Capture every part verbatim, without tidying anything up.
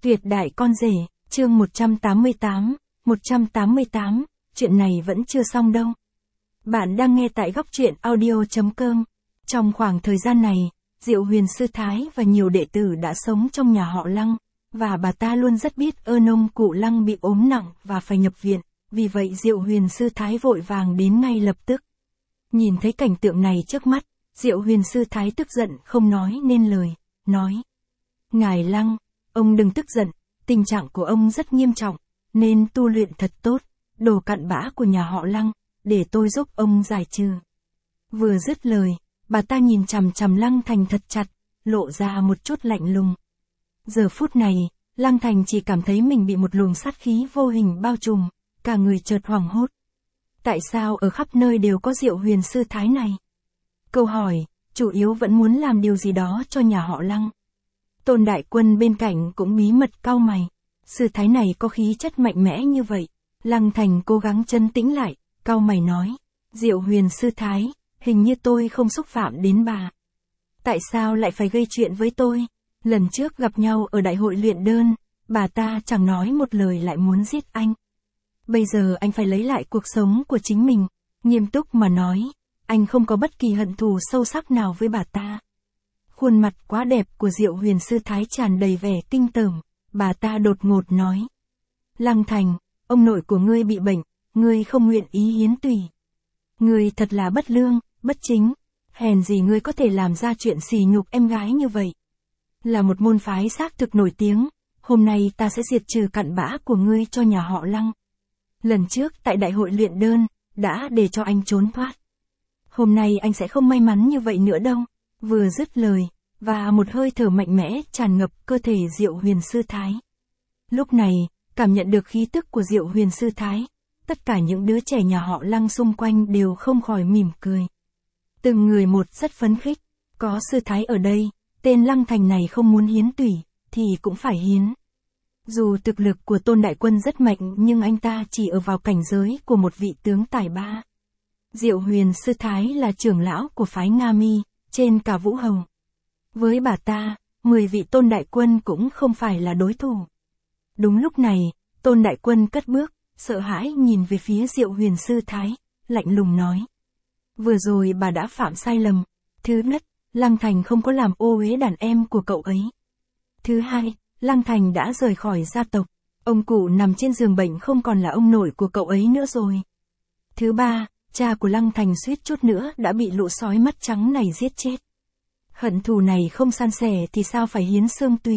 Tuyệt đại con rể, chương một trăm tám mươi tám, một trăm tám mươi tám, chuyện này vẫn chưa xong đâu. Bạn đang nghe tại góc truyện audio chấm com. Trong khoảng thời gian này, Diệu Huyền Sư Thái và nhiều đệ tử đã sống trong nhà họ Lăng, và bà ta luôn rất biết ơn ông cụ Lăng bị ốm nặng và phải nhập viện, vì vậy Diệu Huyền Sư Thái vội vàng đến ngay lập tức. Nhìn thấy cảnh tượng này trước mắt, Diệu Huyền Sư Thái tức giận không nói nên lời, nói: Ngài Lăng, ông đừng tức giận, tình trạng của ông rất nghiêm trọng, nên tu luyện thật tốt, đồ cặn bã của nhà họ Lăng, để tôi giúp ông giải trừ. Vừa dứt lời, bà ta nhìn chằm chằm Lăng Thành thật chặt, lộ ra một chút lạnh lùng. Giờ phút này, Lăng Thành chỉ cảm thấy mình bị một luồng sát khí vô hình bao trùm, cả người chợt hoảng hốt. Tại sao ở khắp nơi đều có Diệu Huyền Sư Thái này? Câu hỏi, chủ yếu vẫn muốn làm điều gì đó cho nhà họ Lăng. Tôn Đại Quân bên cạnh cũng bí mật cau mày. Sư thái này có khí chất mạnh mẽ như vậy. Lăng Thành cố gắng trấn tĩnh lại, cau mày nói: Diệu Huyền Sư Thái, hình như tôi không xúc phạm đến bà. Tại sao lại phải gây chuyện với tôi? Lần trước gặp nhau ở đại hội luyện đơn, bà ta chẳng nói một lời lại muốn giết anh. Bây giờ anh phải lấy lại cuộc sống của chính mình. Nghiêm túc mà nói, anh không có bất kỳ hận thù sâu sắc nào với bà ta. Khuôn mặt quá đẹp của Diệu Huyền Sư Thái tràn đầy vẻ kinh tởm, bà ta đột ngột nói: Lăng Thành, ông nội của ngươi bị bệnh, ngươi không nguyện ý hiến tủy. Ngươi thật là bất lương, bất chính, hèn gì ngươi có thể làm ra chuyện sỉ nhục em gái như vậy. Là một môn phái xác thực nổi tiếng, hôm nay ta sẽ diệt trừ cặn bã của ngươi cho nhà họ Lăng. Lần trước tại đại hội luyện đơn, đã để cho anh trốn thoát. Hôm nay anh sẽ không may mắn như vậy nữa đâu. Vừa dứt lời, và một hơi thở mạnh mẽ tràn ngập cơ thể Diệu Huyền Sư Thái. Lúc này, cảm nhận được khí tức của Diệu Huyền Sư Thái, tất cả những đứa trẻ nhà họ Lăng xung quanh đều không khỏi mỉm cười. Từng người một rất phấn khích, có Sư Thái ở đây, tên Lăng Thành này không muốn hiến tủy, thì cũng phải hiến. Dù thực lực của Tôn Đại Quân rất mạnh nhưng anh ta chỉ ở vào cảnh giới của một vị tướng tài ba. Diệu Huyền Sư Thái là trưởng lão của phái Nga Mi, trên cả Vũ Hầu. Với bà ta, mười vị Tôn Đại Quân cũng không phải là đối thủ. Đúng lúc này, Tôn Đại Quân cất bước, sợ hãi nhìn về phía Diệu Huyền Sư Thái, lạnh lùng nói: Vừa rồi bà đã phạm sai lầm. Thứ nhất, Lăng Thành không có làm ô uế đàn em của cậu ấy. Thứ hai, Lăng Thành đã rời khỏi gia tộc. Ông cụ nằm trên giường bệnh không còn là ông nội của cậu ấy nữa rồi. Thứ ba, cha của Lăng Thành suýt chút nữa đã bị lũ sói mắt trắng này giết chết. Hận thù này không san sẻ thì sao phải hiến xương tùy.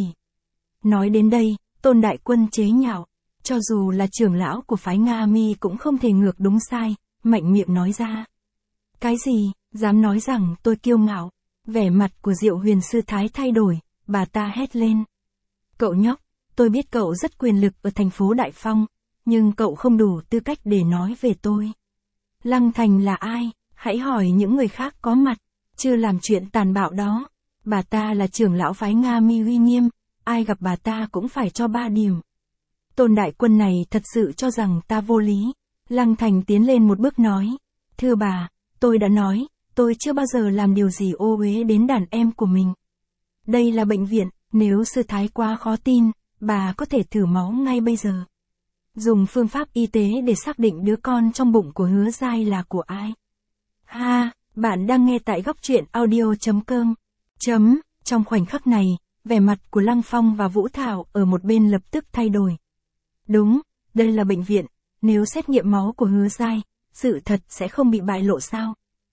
Nói đến đây, Tôn Đại Quân chế nhạo, cho dù là trưởng lão của phái Nga Mi cũng không thể ngược đúng sai, mạnh miệng nói ra: Cái gì, dám nói rằng tôi kiêu ngạo? Vẻ mặt của Diệu Huyền Sư Thái thay đổi, bà ta hét lên: Cậu nhóc, tôi biết cậu rất quyền lực ở thành phố Đại Phong, nhưng cậu không đủ tư cách để nói về tôi. Lăng Thành là ai? Hãy hỏi những người khác có mặt, chưa làm chuyện tàn bạo đó. Bà ta là trưởng lão phái Nga Mi uy nghiêm, ai gặp bà ta cũng phải cho ba điểm. Tôn Đại Quân này thật sự cho rằng ta vô lý. Lăng Thành tiến lên một bước nói: Thưa bà, tôi đã nói, tôi chưa bao giờ làm điều gì ô uế đến đàn em của mình. Đây là bệnh viện, nếu Sư Thái quá khó tin, bà có thể thử máu ngay bây giờ. Dùng phương pháp y tế để xác định đứa con trong bụng của Hứa Giai là của ai. Ha, bạn đang nghe tại góc truyện audio chấm com. Chấm, trong khoảnh khắc này, vẻ mặt của Lăng Phong và Vũ Thảo ở một bên lập tức thay đổi. Đúng, đây là bệnh viện, nếu xét nghiệm máu của Hứa Giai, sự thật sẽ không bị bại lộ sao?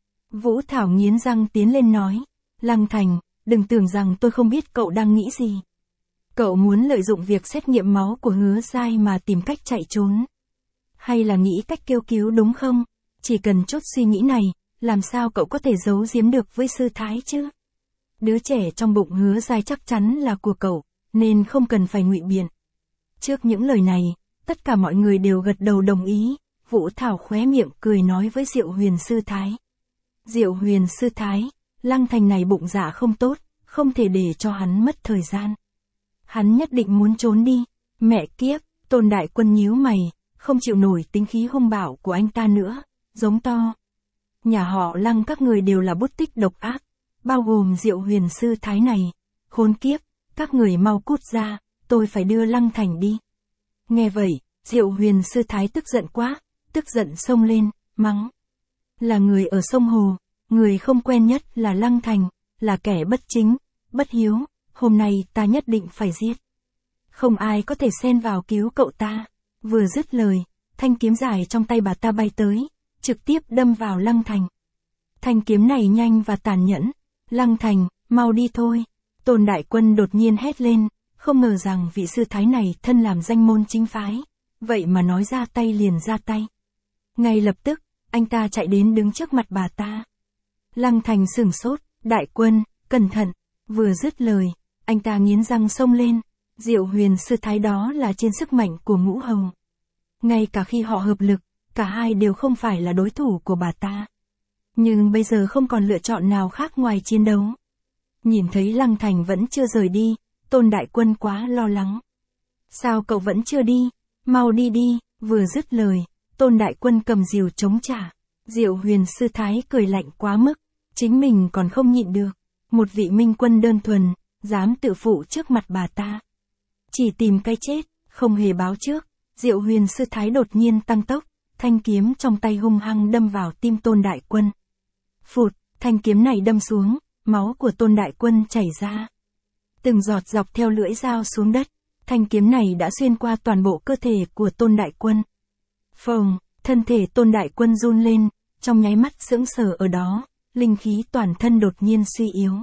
Vũ Thảo nghiến răng tiến lên nói: Lăng Thành, đừng tưởng rằng tôi không biết cậu đang nghĩ gì. Cậu muốn lợi dụng việc xét nghiệm máu của Hứa Giai mà tìm cách chạy trốn. Hay là nghĩ cách kêu cứu đúng không? Chỉ cần chút suy nghĩ này, làm sao cậu có thể giấu giếm được với Sư Thái chứ? Đứa trẻ trong bụng Hứa Giai chắc chắn là của cậu, nên không cần phải ngụy biện. Trước những lời này, tất cả mọi người đều gật đầu đồng ý. Vũ Thảo khóe miệng cười nói với Diệu Huyền Sư Thái: Diệu Huyền Sư Thái, Lăng Thành này bụng dạ không tốt, không thể để cho hắn mất thời gian. Hắn nhất định muốn trốn đi. Mẹ kiếp, Tôn Đại Quân nhíu mày, không chịu nổi tính khí hung bạo của anh ta nữa, giống to: Nhà họ Lăng các người đều là bút tích độc ác, bao gồm Diệu Huyền Sư Thái này. Khốn kiếp, các người mau cút ra, tôi phải đưa Lăng Thành đi. Nghe vậy, Diệu Huyền Sư Thái tức giận quá, tức giận xông lên, mắng. Là người ở sông Hồ, người không quen nhất là Lăng Thành, là kẻ bất chính, bất hiếu, hôm nay ta nhất định phải giết. Không ai có thể xen vào cứu cậu ta. Vừa dứt lời, thanh kiếm dài trong tay bà ta bay tới, trực tiếp đâm vào Lăng Thành. Thanh kiếm này nhanh và tàn nhẫn. Lăng Thành, mau đi thôi. Tôn Đại Quân đột nhiên hét lên, không ngờ rằng vị sư thái này thân làm danh môn chính phái, vậy mà nói ra tay liền ra tay. Ngay lập tức, anh ta chạy đến đứng trước mặt bà ta. Lăng Thành sửng sốt, Đại Quân, cẩn thận. Vừa dứt lời, anh ta nghiến răng xông lên. Diệu Huyền Sư Thái đó là trên sức mạnh của Ngũ Hồng. Ngay cả khi họ hợp lực, cả hai đều không phải là đối thủ của bà ta. Nhưng bây giờ không còn lựa chọn nào khác ngoài chiến đấu. Nhìn thấy Lăng Thành vẫn chưa rời đi, Tôn Đại Quân quá lo lắng. Sao cậu vẫn chưa đi? Mau đi đi. Vừa dứt lời, Tôn Đại Quân cầm rìu chống trả. Diệu Huyền Sư Thái cười lạnh quá mức, chính mình còn không nhịn được. Một vị minh quân đơn thuần, dám tự phụ trước mặt bà ta. Chỉ tìm cái chết, không hề báo trước. Diệu Huyền Sư Thái đột nhiên tăng tốc, thanh kiếm trong tay hung hăng đâm vào tim Tôn Đại Quân. Phụt, thanh kiếm này đâm xuống, máu của Tôn Đại Quân chảy ra. Từng giọt dọc theo lưỡi dao xuống đất, thanh kiếm này đã xuyên qua toàn bộ cơ thể của Tôn Đại Quân. Phồng, thân thể Tôn Đại Quân run lên, trong nháy mắt sững sờ ở đó, linh khí toàn thân đột nhiên suy yếu.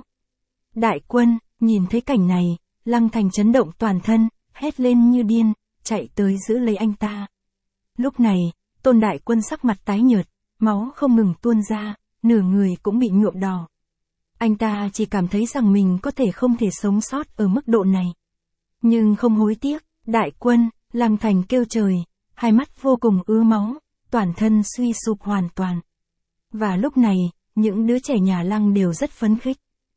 Đại Quân, nhìn thấy cảnh này, Lăng Thành chấn động toàn thân, hét lên như điên, chạy tới giữ lấy anh ta. Lúc này, Tôn Đại Quân sắc mặt tái nhợt, máu không ngừng tuôn ra, nửa người cũng bị nhuộm đỏ. Anh ta chỉ cảm thấy rằng mình có thể không thể sống sót ở mức độ này. Nhưng không hối tiếc, Đại Quân, Lăng Thành kêu trời, hai mắt vô cùng ứa máu, toàn thân suy sụp hoàn toàn. Và lúc này, những đứa trẻ nhà Lăng đều rất phấn khích.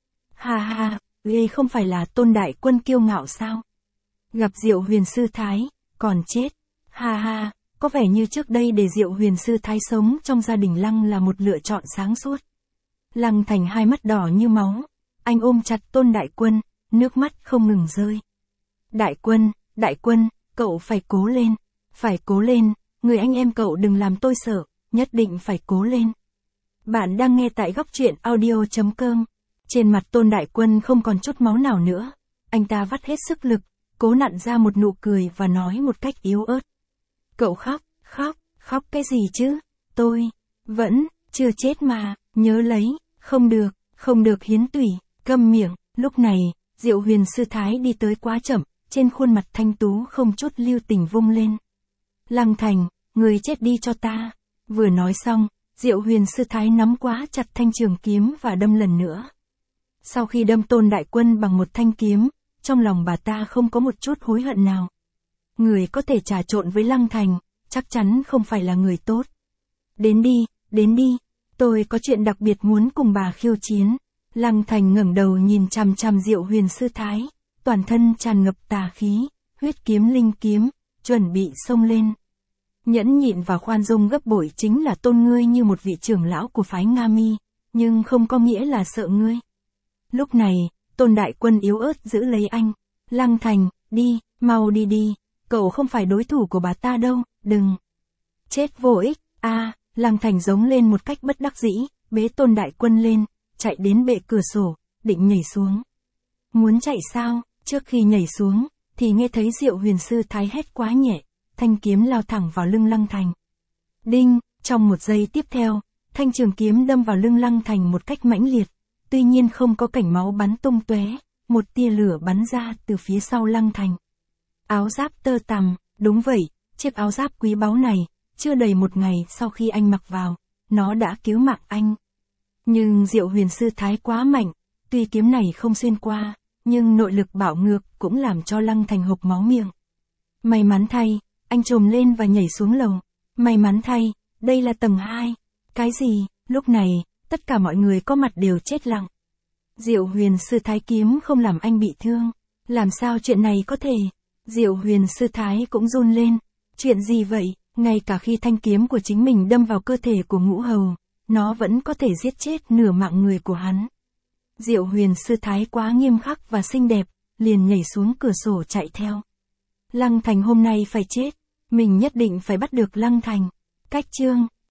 Ha ha, đây không phải là Tôn Đại Quân kiêu ngạo sao? Gặp Diệu Huyền Sư Thái, còn chết. Ha ha, có vẻ như trước đây để Diệu Huyền Sư Thái sống trong gia đình Lăng là một lựa chọn sáng suốt. Lăng Thành hai mắt đỏ như máu, anh ôm chặt Tôn Đại Quân, nước mắt không ngừng rơi. Đại Quân, Đại Quân, cậu phải cố lên, phải cố lên, người anh em cậu đừng làm tôi sợ, nhất định phải cố lên. Bạn đang nghe tại góc truyện audio chấm com. Trên mặt Tôn Đại Quân không còn chút máu nào nữa, anh ta vắt hết sức lực, cố nặn ra một nụ cười và nói một cách yếu ớt. Cậu khóc, khóc, khóc cái gì chứ, tôi, vẫn, chưa chết mà, nhớ lấy, không được, không được hiến tủy, câm miệng. Lúc này, Diệu Huyền Sư Thái đi tới quá chậm, trên khuôn mặt thanh tú không chút lưu tình vung lên. Lăng Thành, người chết đi cho ta. Vừa nói xong, Diệu Huyền Sư Thái nắm quá chặt thanh trường kiếm và đâm lần nữa. Sau khi đâm Tôn Đại Quân bằng một thanh kiếm, trong lòng bà ta không có một chút hối hận nào. Người có thể trà trộn với Lăng Thành, chắc chắn không phải là người tốt. Đến đi, đến đi, tôi có chuyện đặc biệt muốn cùng bà khiêu chiến. Lăng Thành ngẩng đầu nhìn chằm chằm Diệu Huyền Sư Thái, toàn thân tràn ngập tà khí, huyết kiếm linh kiếm, chuẩn bị xông lên. Nhẫn nhịn và khoan dung gấp bội chính là tôn ngươi như một vị trưởng lão của phái Nga Mi, nhưng không có nghĩa là sợ ngươi. Lúc này, Tôn Đại Quân yếu ớt giữ lấy anh. Lăng Thành, đi, mau đi đi, cậu không phải đối thủ của bà ta đâu, đừng. Chết vô ích, a à, Lăng Thành giống lên một cách bất đắc dĩ, bế Tôn Đại Quân lên, chạy đến bệ cửa sổ, định nhảy xuống. Muốn chạy sao? Trước khi nhảy xuống, thì nghe thấy Diệu Huyền Sư Thái hét quá nhẹ, thanh kiếm lao thẳng vào lưng Lăng Thành. Đinh, trong một giây tiếp theo, thanh trường kiếm đâm vào lưng Lăng Thành một cách mãnh liệt, tuy nhiên không có cảnh máu bắn tung tóe, một tia lửa bắn ra từ phía sau Lăng Thành. Áo giáp tơ tằm, đúng vậy, chiếc áo giáp quý báu này, chưa đầy một ngày sau khi anh mặc vào, nó đã cứu mạng anh. Nhưng Diệu Huyền Sư Thái quá mạnh, tuy kiếm này không xuyên qua, nhưng nội lực bạo ngược cũng làm cho Lăng Thành hộc máu miệng. May mắn thay, anh trồm lên và nhảy xuống lầu. May mắn thay, đây là tầng hai. Cái gì? Lúc này, tất cả mọi người có mặt đều chết lặng. Diệu Huyền Sư Thái kiếm không làm anh bị thương. Làm sao chuyện này có thể? Diệu Huyền Sư Thái cũng run lên. Chuyện gì vậy? Ngay cả khi thanh kiếm của chính mình đâm vào cơ thể của Ngũ Hầu, nó vẫn có thể giết chết nửa mạng người của hắn. Diệu Huyền Sư Thái quá nghiêm khắc và xinh đẹp, liền nhảy xuống cửa sổ chạy theo. Lăng Thành hôm nay phải chết, mình nhất định phải bắt được Lăng Thành. Cách chương